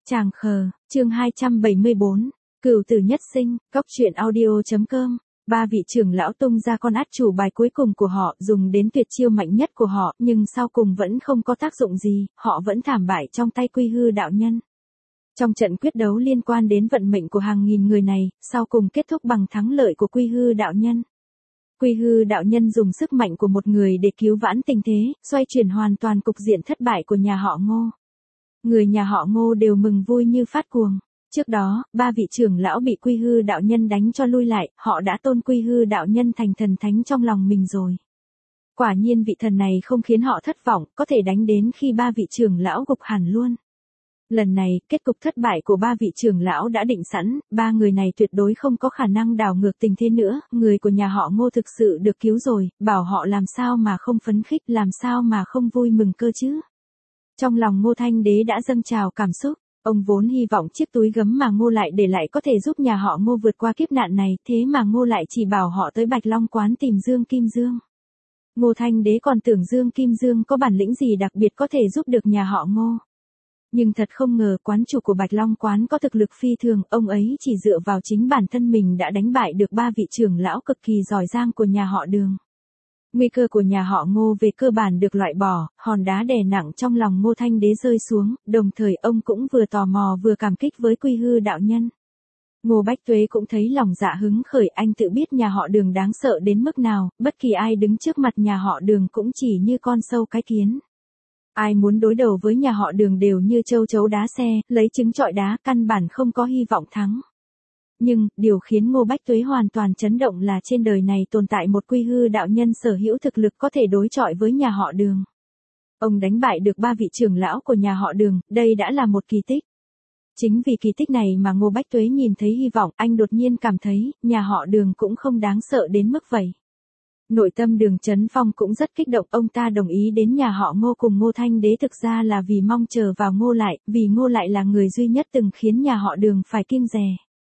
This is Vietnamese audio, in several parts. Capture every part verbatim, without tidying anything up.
Tràng khờ, chương hai trăm bảy mươi bốn, Cửu tử nhất sinh, cóc truyện audio.com. Ba vị trưởng lão tung ra con át chủ bài cuối cùng của họ, dùng đến tuyệt chiêu mạnh nhất của họ, nhưng sau cùng vẫn không có tác dụng gì, họ vẫn thảm bại trong tay Quy Hư đạo nhân. Trong trận quyết đấu liên quan đến vận mệnh của hàng nghìn người này, sau cùng kết thúc bằng thắng lợi của Quy Hư đạo nhân. Quy Hư đạo nhân dùng sức mạnh của một người để cứu vãn tình thế, xoay chuyển hoàn toàn cục diện thất bại của nhà họ Ngô. Người nhà họ Ngô đều mừng vui như phát cuồng. Trước đó, ba vị trưởng lão bị Quy Hư đạo nhân đánh cho lui lại, họ đã tôn Quy Hư đạo nhân thành thần thánh trong lòng mình rồi. Quả nhiên vị thần này không khiến họ thất vọng, có thể đánh đến khi ba vị trưởng lão gục hẳn luôn. Lần này, kết cục thất bại của ba vị trưởng lão đã định sẵn, ba người này tuyệt đối không có khả năng đảo ngược tình thế nữa, người của nhà họ Ngô thực sự được cứu rồi, bảo họ làm sao mà không phấn khích, làm sao mà không vui mừng cơ chứ. Trong lòng Ngô Thanh Đế đã dâng trào cảm xúc, ông vốn hy vọng chiếc túi gấm mà Ngô lại để lại có thể giúp nhà họ Ngô vượt qua kiếp nạn này, thế mà Ngô lại chỉ bảo họ tới Bạch Long quán tìm Dương Kim Dương. Ngô Thanh Đế còn tưởng Dương Kim Dương có bản lĩnh gì đặc biệt có thể giúp được nhà họ Ngô. Nhưng thật không ngờ quán chủ của Bạch Long quán có thực lực phi thường, ông ấy chỉ dựa vào chính bản thân mình đã đánh bại được ba vị trưởng lão cực kỳ giỏi giang của nhà họ Đường. Nguy cơ của nhà họ Ngô về cơ bản được loại bỏ, hòn đá đè nặng trong lòng Ngô Thanh Đế rơi xuống, đồng thời ông cũng vừa tò mò vừa cảm kích với Quy Hư đạo nhân. Ngô Bách Tuế cũng thấy lòng dạ hứng khởi, anh tự biết nhà họ Đường đáng sợ đến mức nào, bất kỳ ai đứng trước mặt nhà họ Đường cũng chỉ như con sâu cái kiến. Ai muốn đối đầu với nhà họ Đường đều như châu chấu đá xe, lấy trứng trọi đá, căn bản không có hy vọng thắng. Nhưng, điều khiến Ngô Bách Tuế hoàn toàn chấn động là trên đời này tồn tại một Quy Hư đạo nhân sở hữu thực lực có thể đối chọi với nhà họ Đường. Ông đánh bại được ba vị trưởng lão của nhà họ Đường, đây đã là một kỳ tích. Chính vì kỳ tích này mà Ngô Bách Tuế nhìn thấy hy vọng, anh đột nhiên cảm thấy, nhà họ Đường cũng không đáng sợ đến mức vậy. Nội tâm Đường Chấn Phong cũng rất kích động, ông ta đồng ý đến nhà họ Ngô cùng Ngô Thanh Đế thực ra là vì mong chờ vào Ngô Lại, vì Ngô Lại là người duy nhất từng khiến nhà họ Đường phải kiêng dè.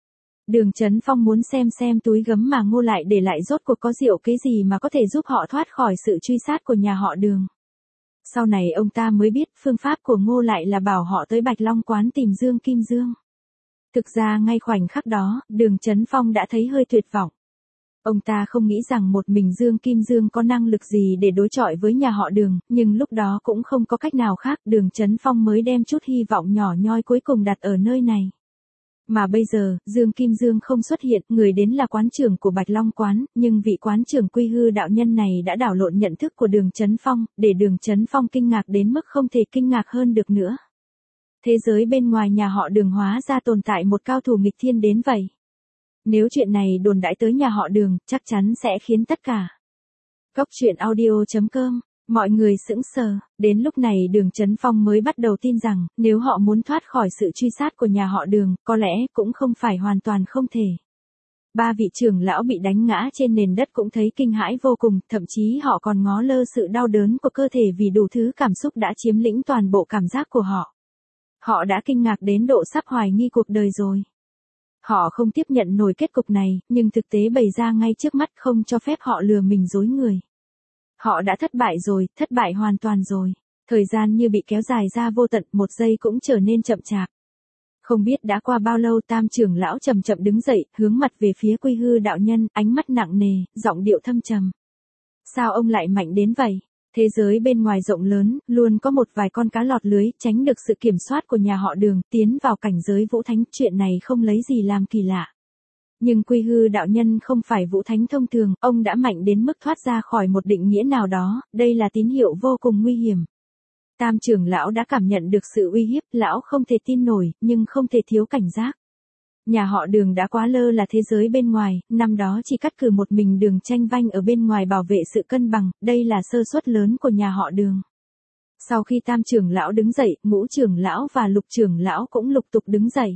Đường Chấn Phong muốn xem xem túi gấm mà Ngô Lại để lại rốt cuộc có diệu cái gì mà có thể giúp họ thoát khỏi sự truy sát của nhà họ Đường. Sau này ông ta mới biết phương pháp của Ngô Lại là bảo họ tới Bạch Long quán tìm Dương Kim Dương. Thực ra ngay khoảnh khắc đó, Đường Chấn Phong đã thấy hơi tuyệt vọng. Ông ta không nghĩ rằng một mình Dương Kim Dương có năng lực gì để đối chọi với nhà họ Đường, nhưng lúc đó cũng không có cách nào khác, Đường Chấn Phong mới đem chút hy vọng nhỏ nhoi cuối cùng đặt ở nơi này. Mà bây giờ, Dương Kim Dương không xuất hiện, người đến là quán trưởng của Bạch Long quán, nhưng vị quán trưởng Quy Hư đạo nhân này đã đảo lộn nhận thức của Đường Chấn Phong, để Đường Chấn Phong kinh ngạc đến mức không thể kinh ngạc hơn được nữa. Thế giới bên ngoài nhà họ Đường hóa ra tồn tại một cao thủ nghịch thiên đến vậy. Nếu chuyện này đồn đãi tới nhà họ Đường, chắc chắn sẽ khiến tất cả. Cóc truyện audio.com. Mọi người sững sờ, đến lúc này Đường Chấn Phong mới bắt đầu tin rằng, nếu họ muốn thoát khỏi sự truy sát của nhà họ Đường, có lẽ cũng không phải hoàn toàn không thể. Ba vị trưởng lão bị đánh ngã trên nền đất cũng thấy kinh hãi vô cùng, thậm chí họ còn ngó lơ sự đau đớn của cơ thể vì đủ thứ cảm xúc đã chiếm lĩnh toàn bộ cảm giác của họ. Họ đã kinh ngạc đến độ sắp hoài nghi cuộc đời rồi. Họ không tiếp nhận nổi kết cục này, nhưng thực tế bày ra ngay trước mắt không cho phép họ lừa mình dối người. Họ đã thất bại rồi, thất bại hoàn toàn rồi. Thời gian như bị kéo dài ra vô tận, một giây cũng trở nên chậm chạp. Không biết đã qua bao lâu, Tam trưởng lão chậm chậm đứng dậy, hướng mặt về phía Quy Hư đạo nhân, ánh mắt nặng nề, giọng điệu thâm trầm. Sao ông lại mạnh đến vậy? Thế giới bên ngoài rộng lớn, luôn có một vài con cá lọt lưới, tránh được sự kiểm soát của nhà họ Đường, tiến vào cảnh giới Vũ Thánh, chuyện này không lấy gì làm kỳ lạ. Nhưng Quy Hư đạo nhân không phải Vũ Thánh thông thường, ông đã mạnh đến mức thoát ra khỏi một định nghĩa nào đó, đây là tín hiệu vô cùng nguy hiểm. Tam trưởng lão đã cảm nhận được sự uy hiếp, lão không thể tin nổi, nhưng không thể thiếu cảnh giác. Nhà họ Đường đã quá lơ là thế giới bên ngoài, năm đó chỉ cắt cử một mình Đường Tranh Vanh ở bên ngoài bảo vệ sự cân bằng, đây là sơ suất lớn của nhà họ Đường. Sau khi Tam trưởng lão đứng dậy, Ngũ trưởng lão và Lục trưởng lão cũng lục tục đứng dậy.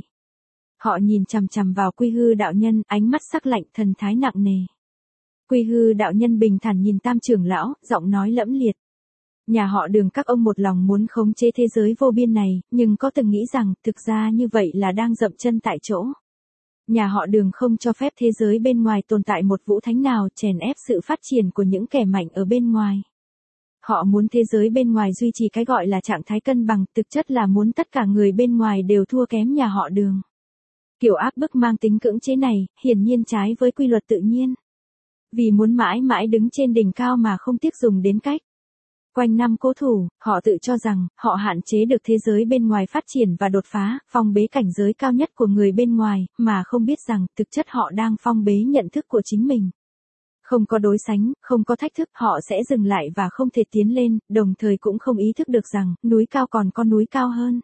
Họ nhìn chằm chằm vào Quy Hư đạo nhân, ánh mắt sắc lạnh, thần thái nặng nề. Quy Hư đạo nhân bình thản nhìn Tam trưởng lão, giọng nói lẫm liệt. Nhà họ Đường các ông một lòng muốn khống chế thế giới vô biên này, nhưng có từng nghĩ rằng, thực ra như vậy là đang dậm chân tại chỗ. Nhà họ Đường không cho phép thế giới bên ngoài tồn tại một Vũ Thánh nào chèn ép sự phát triển của những kẻ mạnh ở bên ngoài. Họ muốn thế giới bên ngoài duy trì cái gọi là trạng thái cân bằng, thực chất là muốn tất cả người bên ngoài đều thua kém nhà họ Đường. Kiểu áp bức mang tính cưỡng chế này, hiển nhiên trái với quy luật tự nhiên. Vì muốn mãi mãi đứng trên đỉnh cao mà không tiếc dùng đến cách. Quanh năm cố thủ, họ tự cho rằng, họ hạn chế được thế giới bên ngoài phát triển và đột phá, phong bế cảnh giới cao nhất của người bên ngoài, mà không biết rằng, thực chất họ đang phong bế nhận thức của chính mình. Không có đối sánh, không có thách thức, họ sẽ dừng lại và không thể tiến lên, đồng thời cũng không ý thức được rằng, núi cao còn có núi cao hơn.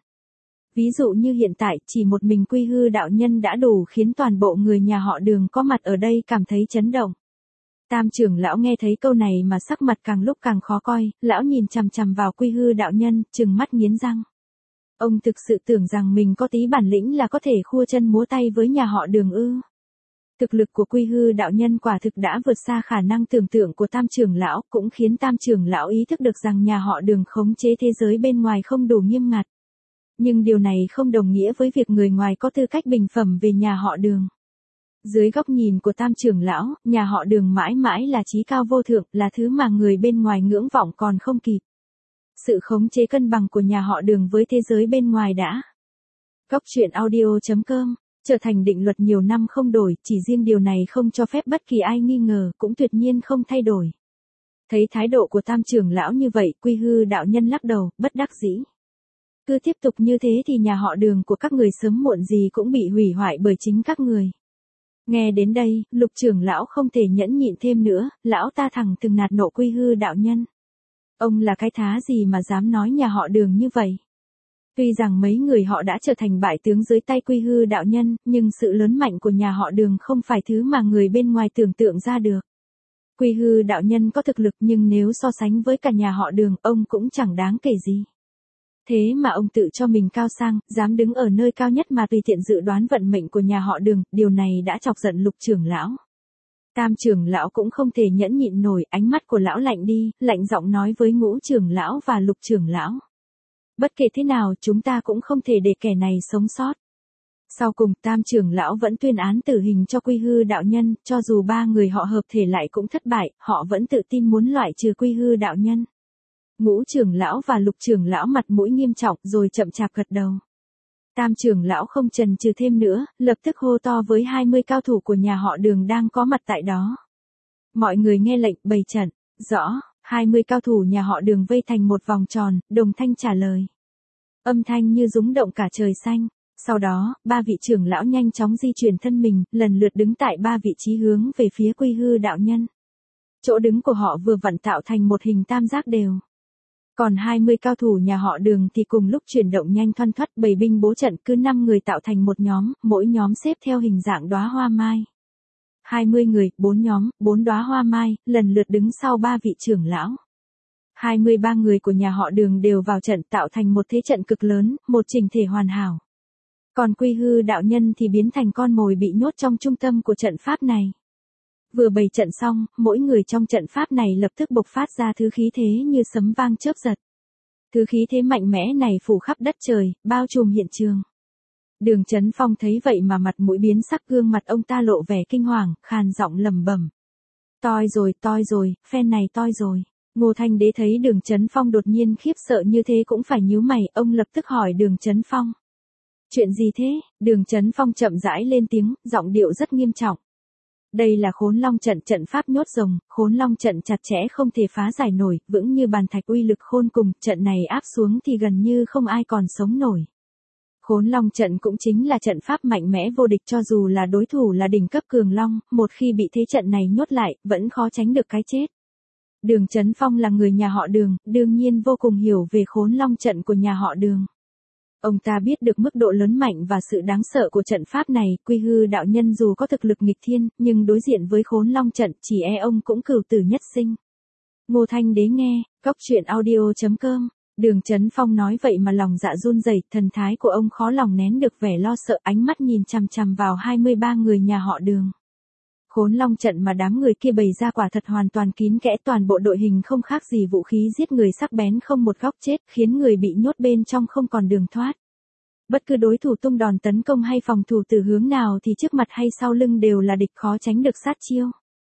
Ví dụ như hiện tại, chỉ một mình Quy Hư đạo nhân đã đủ khiến toàn bộ người nhà họ Đường có mặt ở đây cảm thấy chấn động. Tam trưởng lão nghe thấy câu này mà sắc mặt càng lúc càng khó coi, lão nhìn chằm chằm vào Quy Hư đạo nhân, trừng mắt nghiến răng. Ông thực sự tưởng rằng mình có tí bản lĩnh là có thể khua chân múa tay với nhà họ Đường ư? Thực lực của Quy Hư đạo nhân quả thực đã vượt xa khả năng tưởng tượng của Tam trưởng lão, cũng khiến Tam trưởng lão ý thức được rằng nhà họ Đường khống chế thế giới bên ngoài không đủ nghiêm ngặt. Nhưng điều này không đồng nghĩa với việc người ngoài có tư cách bình phẩm về nhà họ Đường. Dưới góc nhìn của Tam trưởng lão, nhà họ Đường mãi mãi là chí cao vô thượng, là thứ mà người bên ngoài ngưỡng vọng còn không kịp. Sự khống chế cân bằng của nhà họ Đường với thế giới bên ngoài đã. Góc truyện audio chấm com trở thành định luật nhiều năm không đổi, chỉ riêng điều này không cho phép bất kỳ ai nghi ngờ, cũng tuyệt nhiên không thay đổi. Thấy thái độ của Tam trưởng lão như vậy, Quy Hư đạo nhân lắc đầu, bất đắc dĩ. Cứ tiếp tục như thế thì nhà họ Đường của các người sớm muộn gì cũng bị hủy hoại bởi chính các người. Nghe đến đây, Lục trưởng lão không thể nhẫn nhịn thêm nữa, lão ta thẳng từng nạt nộ Quy Hư đạo nhân. Ông là cái thá gì mà dám nói nhà họ Đường như vậy? Tuy rằng mấy người họ đã trở thành bại tướng dưới tay Quy Hư đạo nhân, nhưng sự lớn mạnh của nhà họ Đường không phải thứ mà người bên ngoài tưởng tượng ra được. Quy Hư đạo nhân có thực lực nhưng nếu so sánh với cả nhà họ Đường, ông cũng chẳng đáng kể gì. Thế mà ông tự cho mình cao sang, dám đứng ở nơi cao nhất mà tùy tiện dự đoán vận mệnh của nhà họ Đường, điều này đã chọc giận Lục trưởng lão. Tam trưởng lão cũng không thể nhẫn nhịn nổi, ánh mắt của lão lạnh đi, lạnh giọng nói với Ngũ trưởng lão và Lục trưởng lão. Bất kể thế nào, chúng ta cũng không thể để kẻ này sống sót. Sau cùng, Tam trưởng lão vẫn tuyên án tử hình cho Quy Hư đạo nhân, cho dù ba người họ hợp thể lại cũng thất bại, họ vẫn tự tin muốn loại trừ Quy Hư đạo nhân. Ngũ trưởng lão và Lục trưởng lão mặt mũi nghiêm trọng rồi chậm chạp gật đầu. Tam trưởng lão không chần chừ thêm nữa, lập tức hô to với hai mươi cao thủ của nhà họ Đường đang có mặt tại đó. Mọi người nghe lệnh bày trận, rõ, hai mươi cao thủ nhà họ Đường vây thành một vòng tròn, đồng thanh trả lời. Âm thanh như rúng động cả trời xanh. Sau đó, ba vị trưởng lão nhanh chóng di chuyển thân mình, lần lượt đứng tại ba vị trí hướng về phía Quy Hư đạo nhân. Chỗ đứng của họ vừa vặn tạo thành một hình tam giác đều. Còn hai mươi cao thủ nhà họ Đường thì cùng lúc chuyển động nhanh thoăn thoắt, bày binh bố trận, cứ năm người tạo thành một nhóm, mỗi nhóm xếp theo hình dạng đóa hoa mai. hai mươi người, bốn nhóm, bốn đóa hoa mai, lần lượt đứng sau ba vị trưởng lão. hai mươi ba người của nhà họ Đường đều vào trận tạo thành một thế trận cực lớn, một chỉnh thể hoàn hảo. Còn Quy Hư đạo nhân thì biến thành con mồi bị nhốt trong trung tâm của trận pháp này. Vừa bày trận xong, mỗi người trong trận pháp này lập tức bộc phát ra thứ khí thế như sấm vang chớp giật. Thứ khí thế mạnh mẽ này phủ khắp đất trời, bao trùm hiện trường. Đường Chấn Phong thấy vậy mà mặt mũi biến sắc, gương mặt ông ta lộ vẻ kinh hoàng, khàn giọng lẩm bẩm. Toi rồi, toi rồi, phen này toi rồi. Ngô Thanh Đế thấy Đường Chấn Phong đột nhiên khiếp sợ như thế cũng phải nhíu mày, ông lập tức hỏi Đường Chấn Phong. Chuyện gì thế? Đường Chấn Phong chậm rãi lên tiếng, giọng điệu rất nghiêm trọng. Đây là Khốn Long trận, trận pháp nhốt rồng, Khốn Long trận chặt chẽ không thể phá giải nổi, vững như bàn thạch, uy lực khôn cùng, trận này áp xuống thì gần như không ai còn sống nổi. Khốn Long trận cũng chính là trận pháp mạnh mẽ vô địch, cho dù là đối thủ là đỉnh cấp cường long, một khi bị thế trận này nhốt lại, vẫn khó tránh được cái chết. Đường Chấn Phong là người nhà họ Đường, đương nhiên vô cùng hiểu về Khốn Long trận của nhà họ Đường. Ông ta biết được mức độ lớn mạnh và sự đáng sợ của trận pháp này, Quy Hư đạo nhân dù có thực lực nghịch thiên, nhưng đối diện với Khốn Long trận, chỉ e ông cũng cửu tử nhất sinh. Ngô Thanh Đế nghe, góc truyện audio chấm com, Đường Chấn Phong nói vậy mà lòng dạ run rẩy, thần thái của ông khó lòng nén được vẻ lo sợ, ánh mắt nhìn chằm chằm vào hai mươi ba người nhà họ Đường. Khốn Long trận mà đám người kia bày ra quả thật hoàn toàn kín kẽ, toàn bộ đội hình không khác gì vũ khí giết người sắc bén không một góc chết, khiến người bị nhốt bên trong không còn đường thoát. Bất cứ đối thủ tung đòn tấn công hay phòng thủ từ hướng nào thì trước mặt hay sau lưng đều là địch, khó tránh được sát chiêu.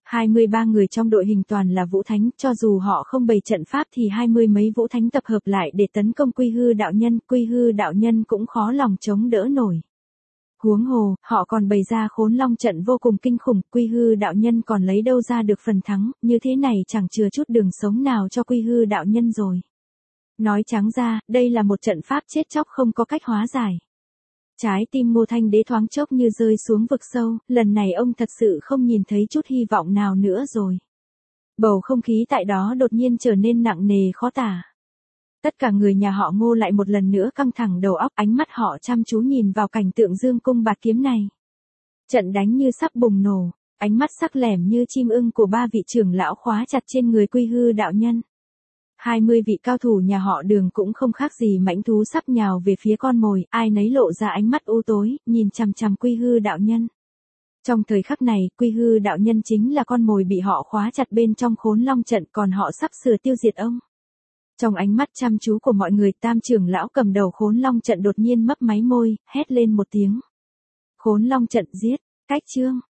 hai mươi ba người trong đội hình toàn là vũ thánh, cho dù họ không bày trận pháp thì hai mươi mấy vũ thánh tập hợp lại để tấn công Quy Hư đạo nhân, Quy Hư đạo nhân cũng khó lòng chống đỡ nổi. Huống hồ, họ còn bày ra Khốn Long trận vô cùng kinh khủng, Quy Hư đạo nhân còn lấy đâu ra được phần thắng, như thế này chẳng chừa chút đường sống nào cho Quy Hư đạo nhân rồi. Nói trắng ra, đây là một trận pháp chết chóc không có cách hóa giải. Trái tim Ngô Thanh Đế thoáng chốc như rơi xuống vực sâu, lần này ông thật sự không nhìn thấy chút hy vọng nào nữa rồi. Bầu không khí tại đó đột nhiên trở nên nặng nề khó tả. Tất cả người nhà họ Ngô lại một lần nữa căng thẳng đầu óc, ánh mắt họ chăm chú nhìn vào cảnh tượng dương cung bạt kiếm này. Trận đánh như sắp bùng nổ, ánh mắt sắc lẻm như chim ưng của ba vị trưởng lão khóa chặt trên người Quy Hư đạo nhân. hai mươi vị cao thủ nhà họ Đường cũng không khác gì mãnh thú sắp nhào về phía con mồi, ai nấy lộ ra ánh mắt u tối, nhìn chằm chằm Quy Hư đạo nhân. Trong thời khắc này, Quy Hư đạo nhân chính là con mồi bị họ khóa chặt bên trong Khốn Long trận, còn họ sắp sửa tiêu diệt ông. Trong ánh mắt chăm chú của mọi người, Tam trưởng lão cầm đầu Khốn Long trận đột nhiên mấp máy môi, hét lên một tiếng. Khốn Long trận giết, cách chương.